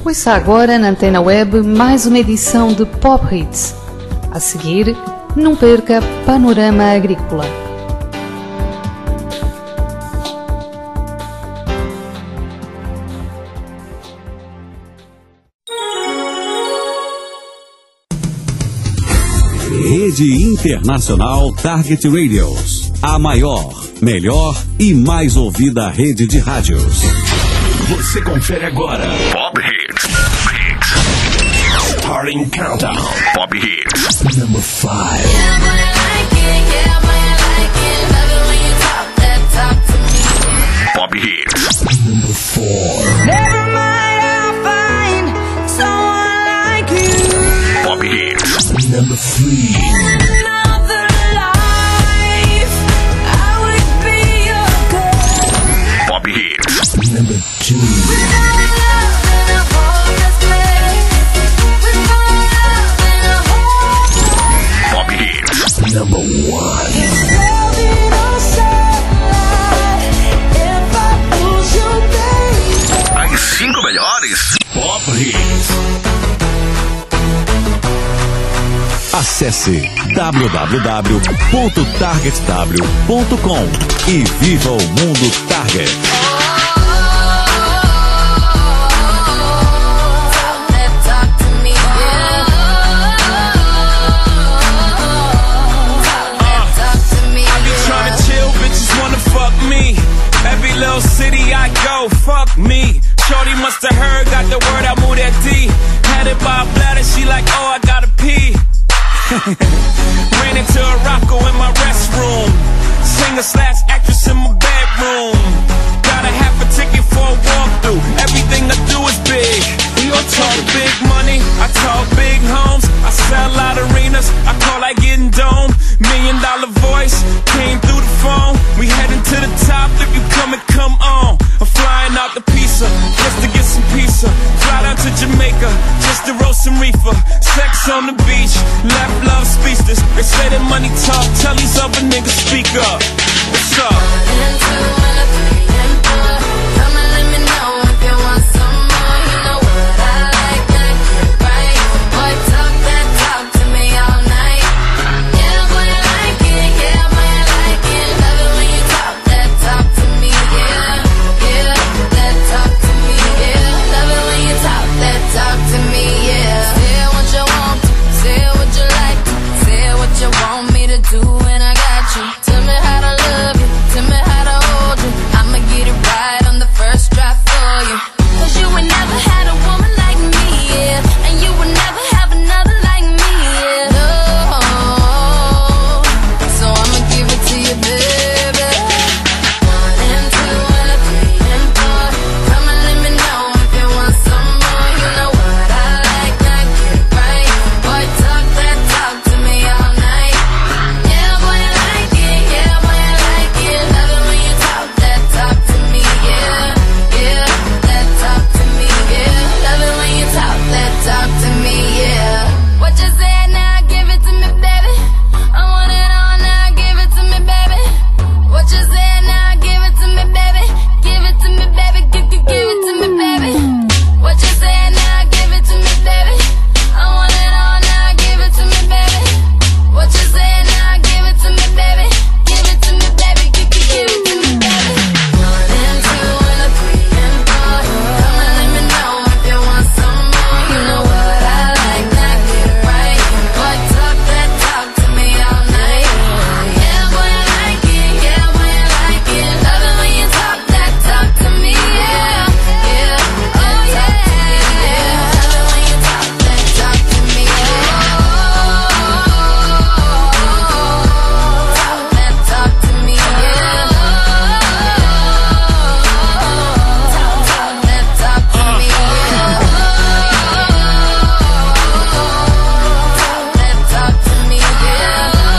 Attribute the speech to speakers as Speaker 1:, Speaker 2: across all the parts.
Speaker 1: Ouça agora na Antena Web mais uma edição de Pop Hits. A seguir, não perca Panorama Agrícola.
Speaker 2: Rede Internacional Target Radios. A maior, melhor e mais ouvida rede de rádios.
Speaker 3: Você confere agora Pop Hits. Starting Countdown. Pop Hits. Number 5. Pop Hits. Number 4.
Speaker 4: Never mind, I'll find someone like you.
Speaker 3: Pop Hits. Number 3.
Speaker 4: In another life, I would be your girl.
Speaker 3: Pop Hits. Number 2.
Speaker 4: Without love in a hopeless place. Without love in a hopeless place.
Speaker 3: Pop Hits. Number 1.
Speaker 4: Is love in a sunlight? If I lose you, baby.
Speaker 3: As 5 melhores Pop Hits.
Speaker 2: Acesse www.targetw.com e viva o mundo Target.
Speaker 5: Every little city I go, fuck me. Shorty musta heard, got the word, I moved that D. Had it by a bladder, she like, oh, I gotta pee. Ran into a rocko in my restroom. Singer/actress in my bedroom. Got a half a ticket for a walkthrough. Everything I do is big. We all talk big money, I talk big homes. I sell out arenas, I call like getting dome. $1 million voice, came through the phone. We heading to the top, if you come and come on. I'm flying out the pizza, just to get some pizza. Fly down to Jamaica, just to roast some reefer. Sex on the beach, left love speechless. They say that money talk, tell these other niggas speak up. What's up? 1 and 2 and a 3 and 4. Come and let me know if you want some more. You know what I like, that get right. Boy, talk that talk to me all night. Yeah, boy, I like it, yeah, boy, I like it. Love it when you talk that talk to me, yeah. Yeah, that talk to me, yeah. Love it when you talk that talk to me, yeah. Say what you want to, say what you like to, say what you want me to do, and I got you. Tell me how to love you, tell me how to hold you. I'ma get it right on the first try for you. 'Cause you would never had a woman like me, yeah. And you would never have another like me, yeah. No, so I'ma give it to you, baby. 1 and 2 and a 3 and 4. Come and let me know if you want some more. You know what I like, get right. Boy, talk that talk to me all night. Yeah, boy, I like it, yeah, boy, I like it. Love it when you talk that talk to me, yeah. Yeah, that talk to me, yeah. Love it when you talk that talk to me, yeah. What you say now, give it to me, baby. I want it all now, give it to me, baby. What you say now, give it to me, baby. Give it to me, baby, give it to me, baby. What you say now, give it to me, baby. I want it all now, give it to me, baby. What you say now, give it to me, baby. Give it to me, baby, give it to me, baby. 1 and 2 and a 3 and 4. Come and let me know if you want some more. You know what I like, now get it right. Boy, talk that talk to me all night. Yeah, boy, I like it, yeah, boy, I like it. Love it when you talk that talk to me, yeah. Yeah, oh yeah, yeah. Love it when you talk that talk to me, yeah. Talk that talk to me, yeah. Talk that talk to me, yeah. Talk that talk to me, yeah.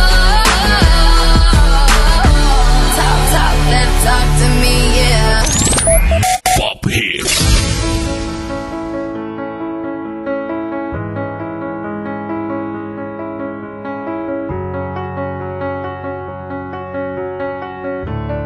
Speaker 5: Talk that talk to me, yeah.
Speaker 3: Pop Hits.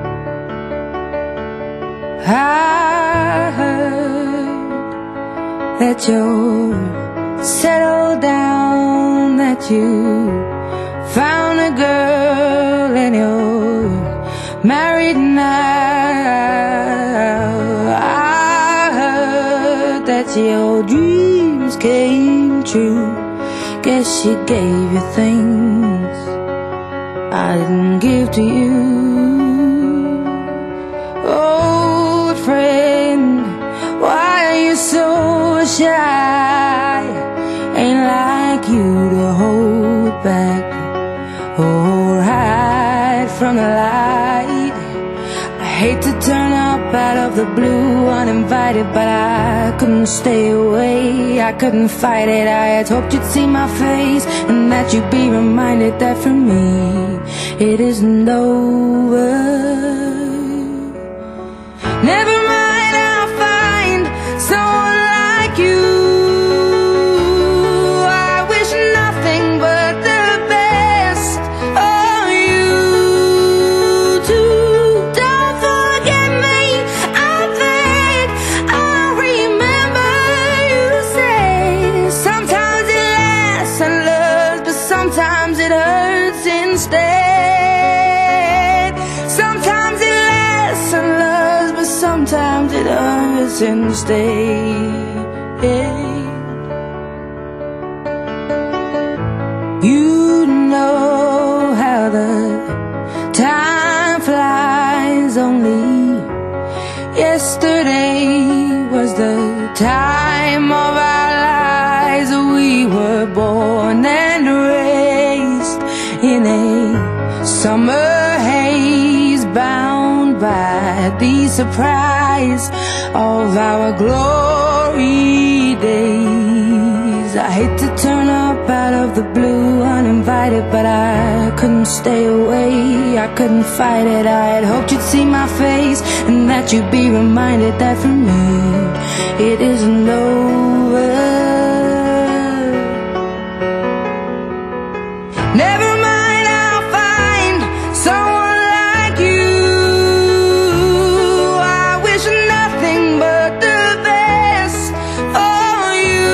Speaker 4: I heard
Speaker 6: that you're settled down, that you found a girl and you're married now. I heard that your dreams came true. Guess she gave you things I didn't give to you. Old friend, why are you so shy? Ain't like you to hold back or hide from the light. I hate to turn up out of the blue uninvited, but I couldn't stay away, I couldn't fight it. I had hoped you'd see my face and that you'd be reminded that for me it isn't over. Never mind, I'll find someone like you. I wish nothing but the best for you too. Don't forget me, I think I'll remember you say. Sometimes it lasts and loves, but sometimes it hurts instead. Sometimes it lasts and loves, but sometimes it hurts instead. You know how the time flies. Only yesterday was the time of our lives. We were born and raised in a summer haze, bound by the surprise of our glory days. I hate to turn up out of the blue uninvited, but I couldn't stay away, I couldn't fight it. I had hoped you'd see my face and that you'd be reminded that for me it isn't over. Never mind, I'll find someone like you. I wish nothing but the best for you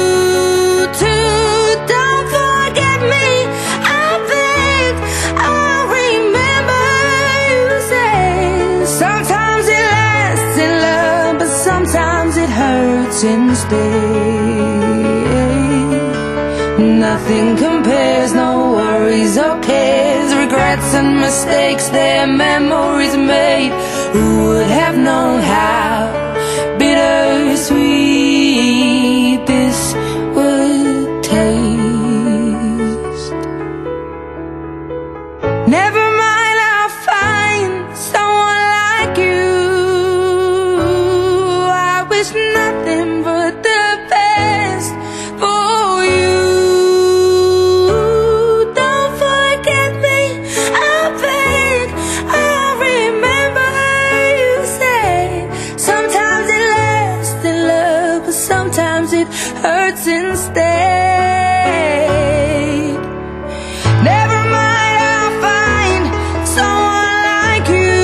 Speaker 6: too. Don't forget me, I think I'll remember you say. Sometimes it lasts in love, but sometimes it hurts instead. Nothing compares, no worries or cares, regrets and mistakes, their memories made. Who would have known how bittersweet this would taste? Never mind, I'll find someone like you. I wish nothing but the best for you. Don't forget me, I think I'll remember you say. Sometimes it lasts in love, but sometimes it hurts instead. Never mind, I'll find someone like you.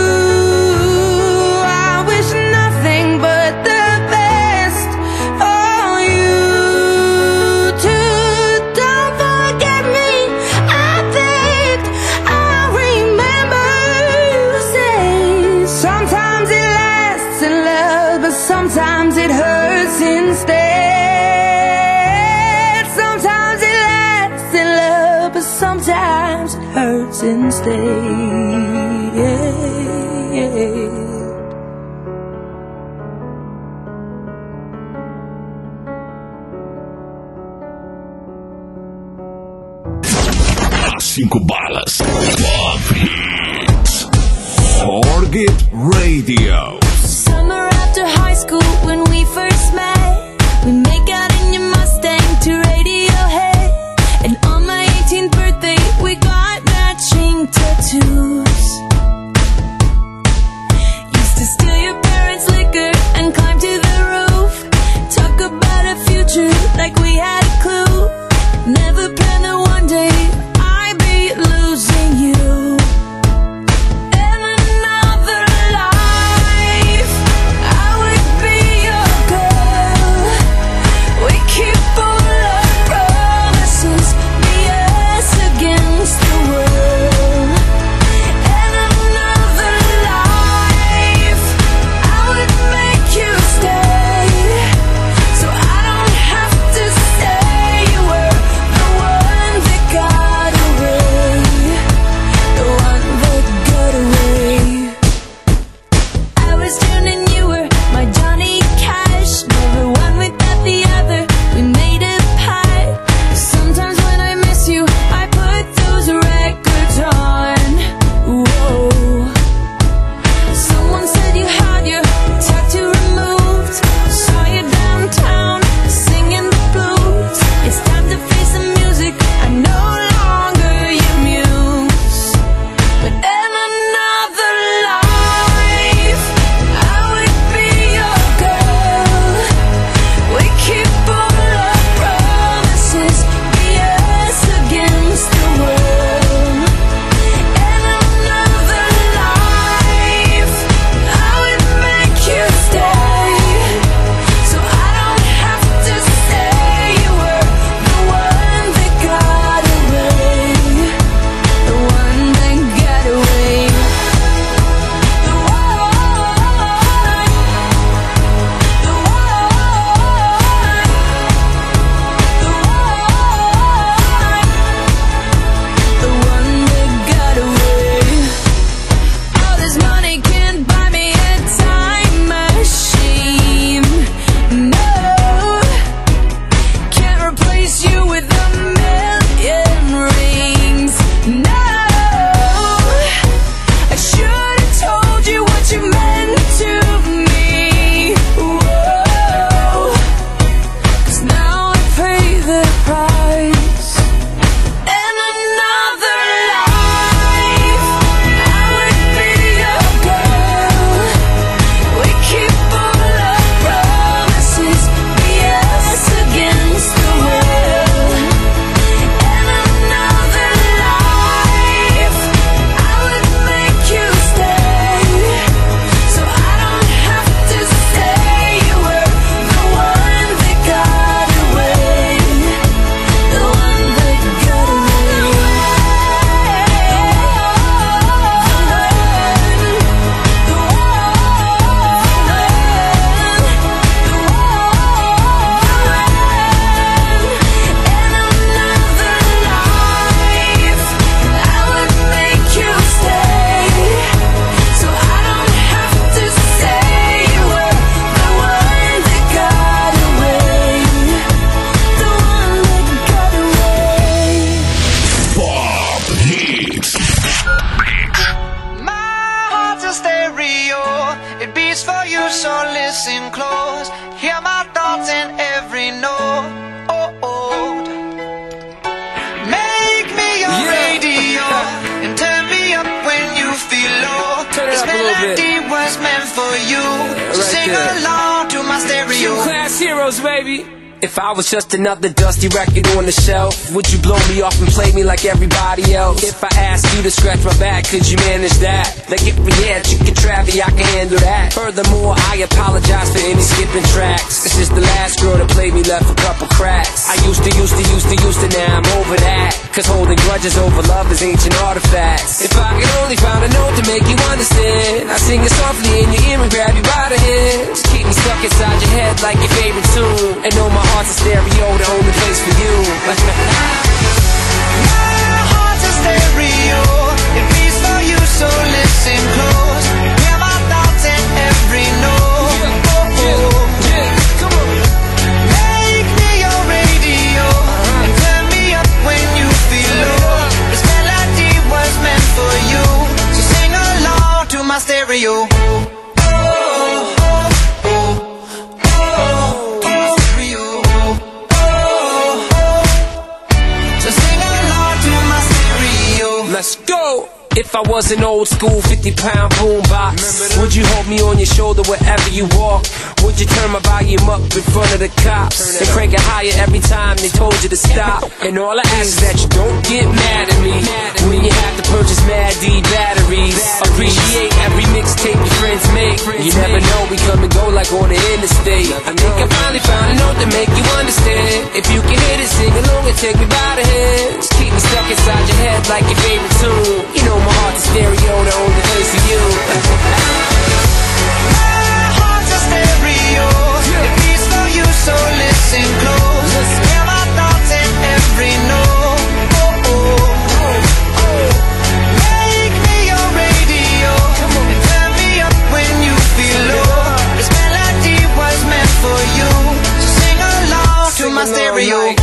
Speaker 6: I wish nothing but the best for you too. Don't forget me, I think I'll remember you say. Sometimes it lasts in love, but sometimes it hurts instead. Sometimes it lasts in love, but sometimes it hurts instead.
Speaker 3: As 5 balas. Pop Hits. Target Radio.
Speaker 4: Summer after high school when we first met, we make out in your Mustang to Radiohead. And on my 18th birthday we got matching tattoos. Used to steal your parents' liquor and climb to the roof. Talk about a future like we had a clue. Never planned that one day I'd be losing you. In another life I would be your
Speaker 7: so listen close. Hear my thoughts in every note. Make me your radio and turn me up when you feel low. This melody was meant for you. So sing along to my stereo.
Speaker 8: Class heroes, baby. If I was just another dusty record on the shelf, would you blow me off and play me like everybody else? If I asked you to scratch my back, could you manage that? Like if we had chicken Travie, I can handle that. Furthermore, I apologize for any skipping tracks. This is the last girl that played me, left a couple cracks. I used to, now I'm over that. Cause holding grudges over love is ancient artifacts. If I could only find a note to make you understand, I sing it softly in your ear and grab you by the hand. Just keep me stuck inside your head like your favorite tune. And know my heart's a stereo, the only place for you.
Speaker 7: My heart's a stereo, it beats for you, so listen close. Hear my thoughts in every note.
Speaker 8: Come on.
Speaker 7: Make me your radio and turn me up when you feel low. This melody was meant for you, so sing along to my stereo.
Speaker 8: Let's go! If I was an old school 50-pound boombox, would you hold me on your shoulder wherever you walk? Would you turn my volume up in front of the cops and crank it higher every time they told you to stop? And all I ask is that you don't get mad at me when you have to purchase Mad D batteries. Appreciate every mixtape your friends make. You never know, we come and go like on the interstate. I think I finally found a note to make you understand. If you can hit it, sing along and take me by the hand. Just keep me stuck inside your head like your favorite tune. You know my heart's a stereo, the only place for you.
Speaker 7: My heart's a stereo, it beats for you, so listen close. Hear my thoughts in every note. Make me your radio and turn me up when you feel low. This melody was meant for you, so sing along to my stereo.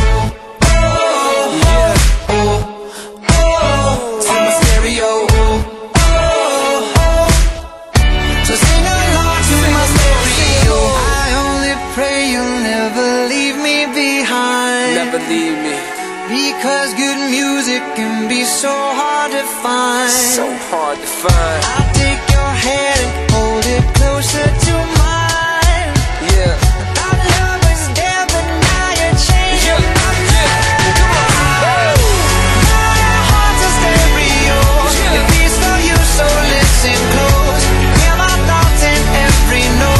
Speaker 8: Believe me,
Speaker 7: because good music can be so hard to find.
Speaker 8: So hard to find.
Speaker 7: I'll take your hand and hold it closer to mine.
Speaker 8: Yeah.
Speaker 7: Our love was there, but now you're changing my mind.
Speaker 8: Come on.
Speaker 7: My heart's a stereo, it beats for you, so listen close. Hear my thoughts in every note.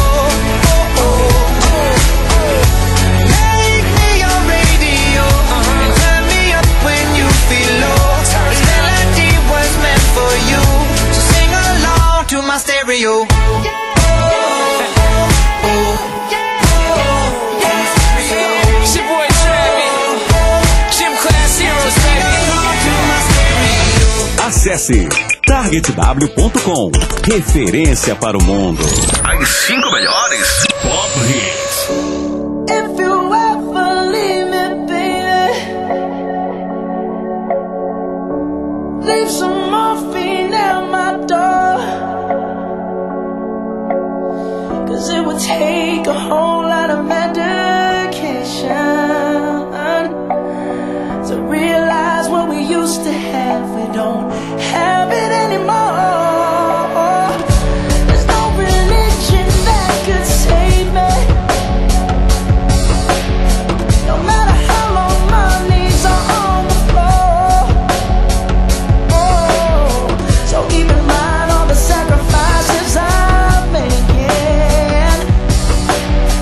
Speaker 7: My stereo.
Speaker 8: It's your boy Travie, Gym Class Heroes, baby.
Speaker 2: Acesse targetw.com. Referência para o mundo.
Speaker 3: As 5 melhores Pop Hits.
Speaker 7: If you ever leave me, baby, leave some morphine at my door. It would take a whole lot of medication to realize what we used to have. We don't have it anymore. There's no religion that could save me. No matter how long my knees are on the floor. Oh, so keep in mind all the sacrifices I'm making.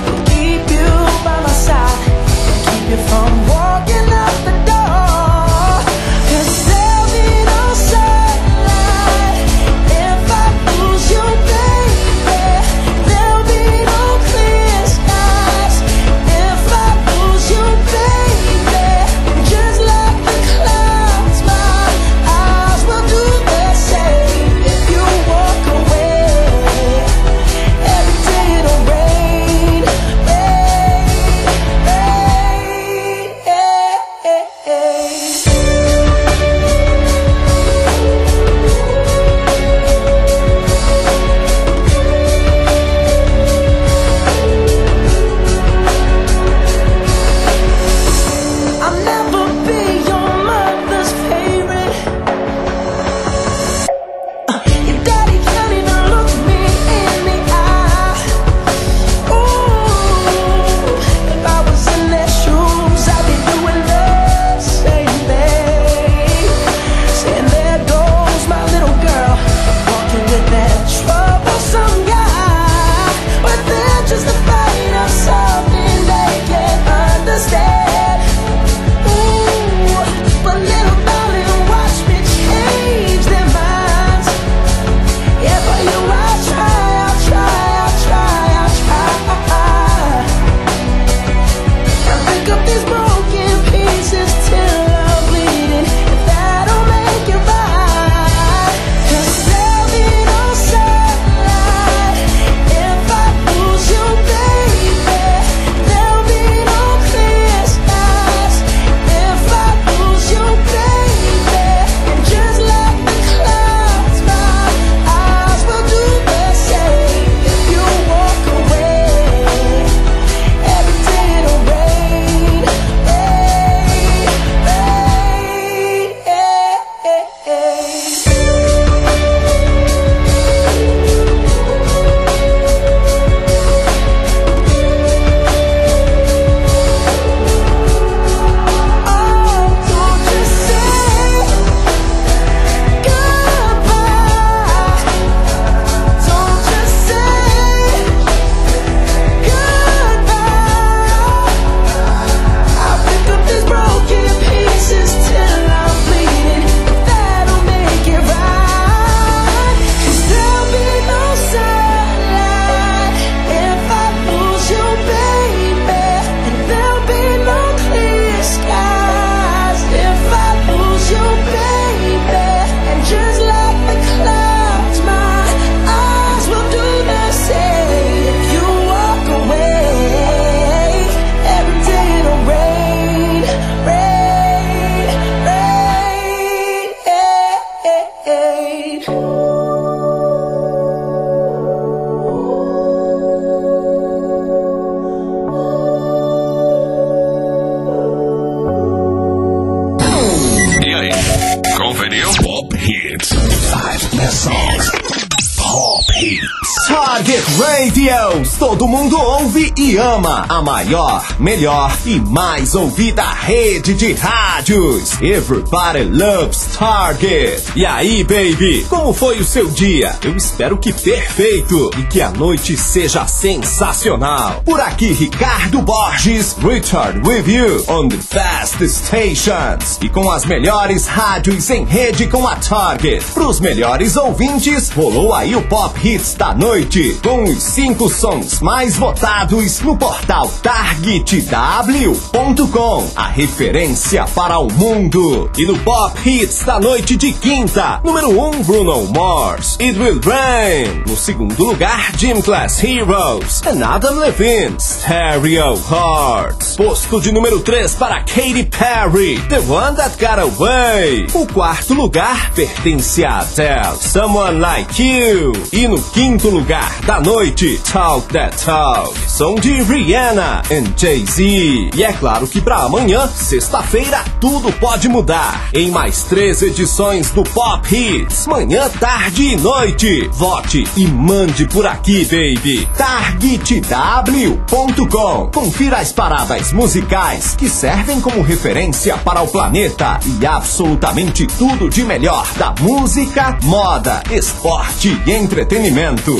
Speaker 9: Target Radios, todo mundo ouve e ama. A maior, melhor e mais ouvida rede de rádios. Everybody loves Target. E aí, baby, como foi o seu dia? Eu espero que perfeito e que a noite seja sensacional. Por aqui, Ricardo Borges, Richard with you on the best stations. E com as melhores rádios em rede com a Target. Pros melhores ouvintes, rolou aí o Pop Hits da noite, com os 5 sons mais votados no portal targetw.com, a referência para o mundo. E no Pop Hits da noite de quinta, número 1, Bruno Mars, It Will Rain. No segundo lugar, Gym Class Heroes, and Adam Levine, Stereo Hearts. Posto de número 3 para Katy Perry, The One That Got Away. O quarto lugar pertence a Adele, Someone Like You. E no quinto lugar da noite, Talk That Talk, som de Rihanna and Jay-Z. E é claro que pra amanhã, sexta-feira, tudo pode mudar. Em mais 3 edições do Pop Hits, manhã, tarde e noite. Vote e mande por aqui, baby. targetw.com. Confira as paradas musicais que servem como referência para o planeta e absolutamente tudo de melhor da música, moda, esporte e entretenimento.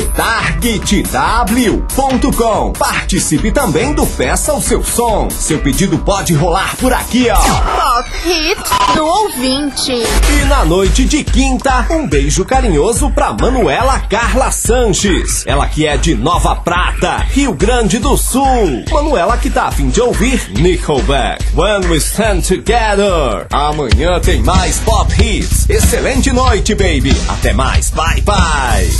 Speaker 9: targetw.com. Participe também do Peça o Seu Som. Seu pedido pode rolar por aqui, ó.
Speaker 10: Pop Hits do ouvinte.
Speaker 9: E na noite de quinta, um beijo carinhoso pra Manuela Carla Sanches. Ela que é de Nova Prata, Rio Grande do Sul. Manuela que tá a fim de ouvir Nickelback, When We Stand Together. Amanhã tem mais Pop Hits. Excelente noite, baby. Até mais. Bye, bye.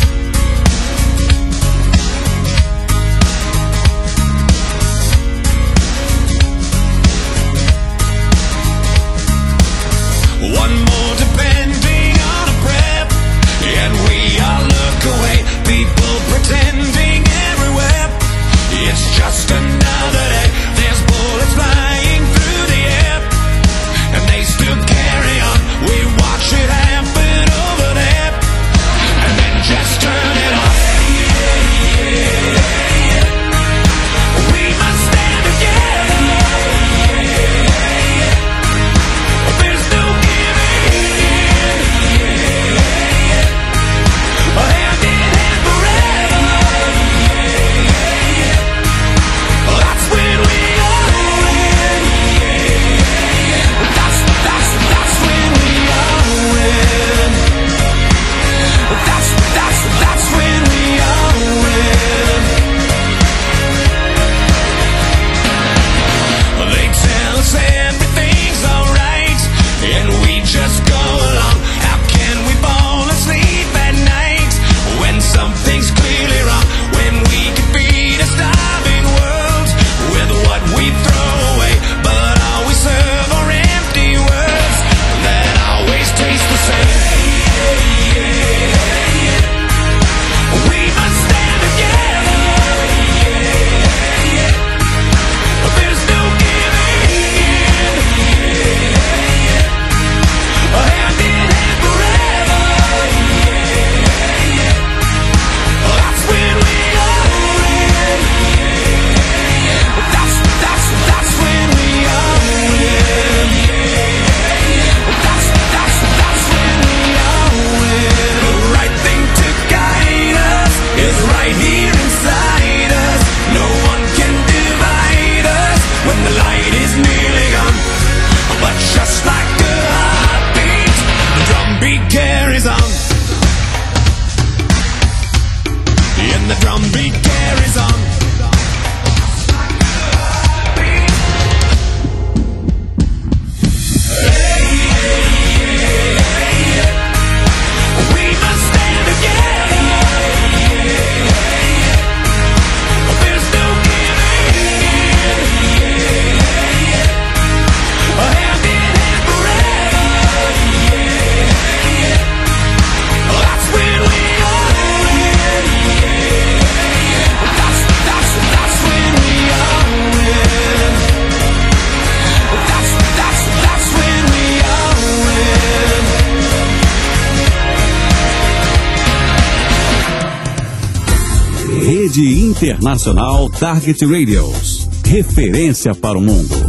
Speaker 5: One more depending on a prep, and we all look away. People pretending everywhere. It's just another day. There's bullets flying through the air, and they still carry on. We watch it happen over there, and then just turn it off. We must stand together. There's no giving in. Hand in hand forever. That's when we all win. That's when we all win. That's when we all win. They tell us everything's alright, and we just go along. How can we fall asleep at night when something's clearly wrong? When we can feed a starving world with what we throw away, but all we serve are empty words that always taste the same. We must stand together. There's no giving in. Hand in hand forever. That's when we all win. That's when we all win. That's when we all win. The right thing to guide us is right here inside us. No one can divide us when the light is nearly gone. But just like a heartbeat, the drum beat carries on. And the drum beat carries on. We must stand together. There's no giving in. Hand in hand forever. That's when we all win.
Speaker 2: Rede Internacional Target Radios. Referência para o mundo.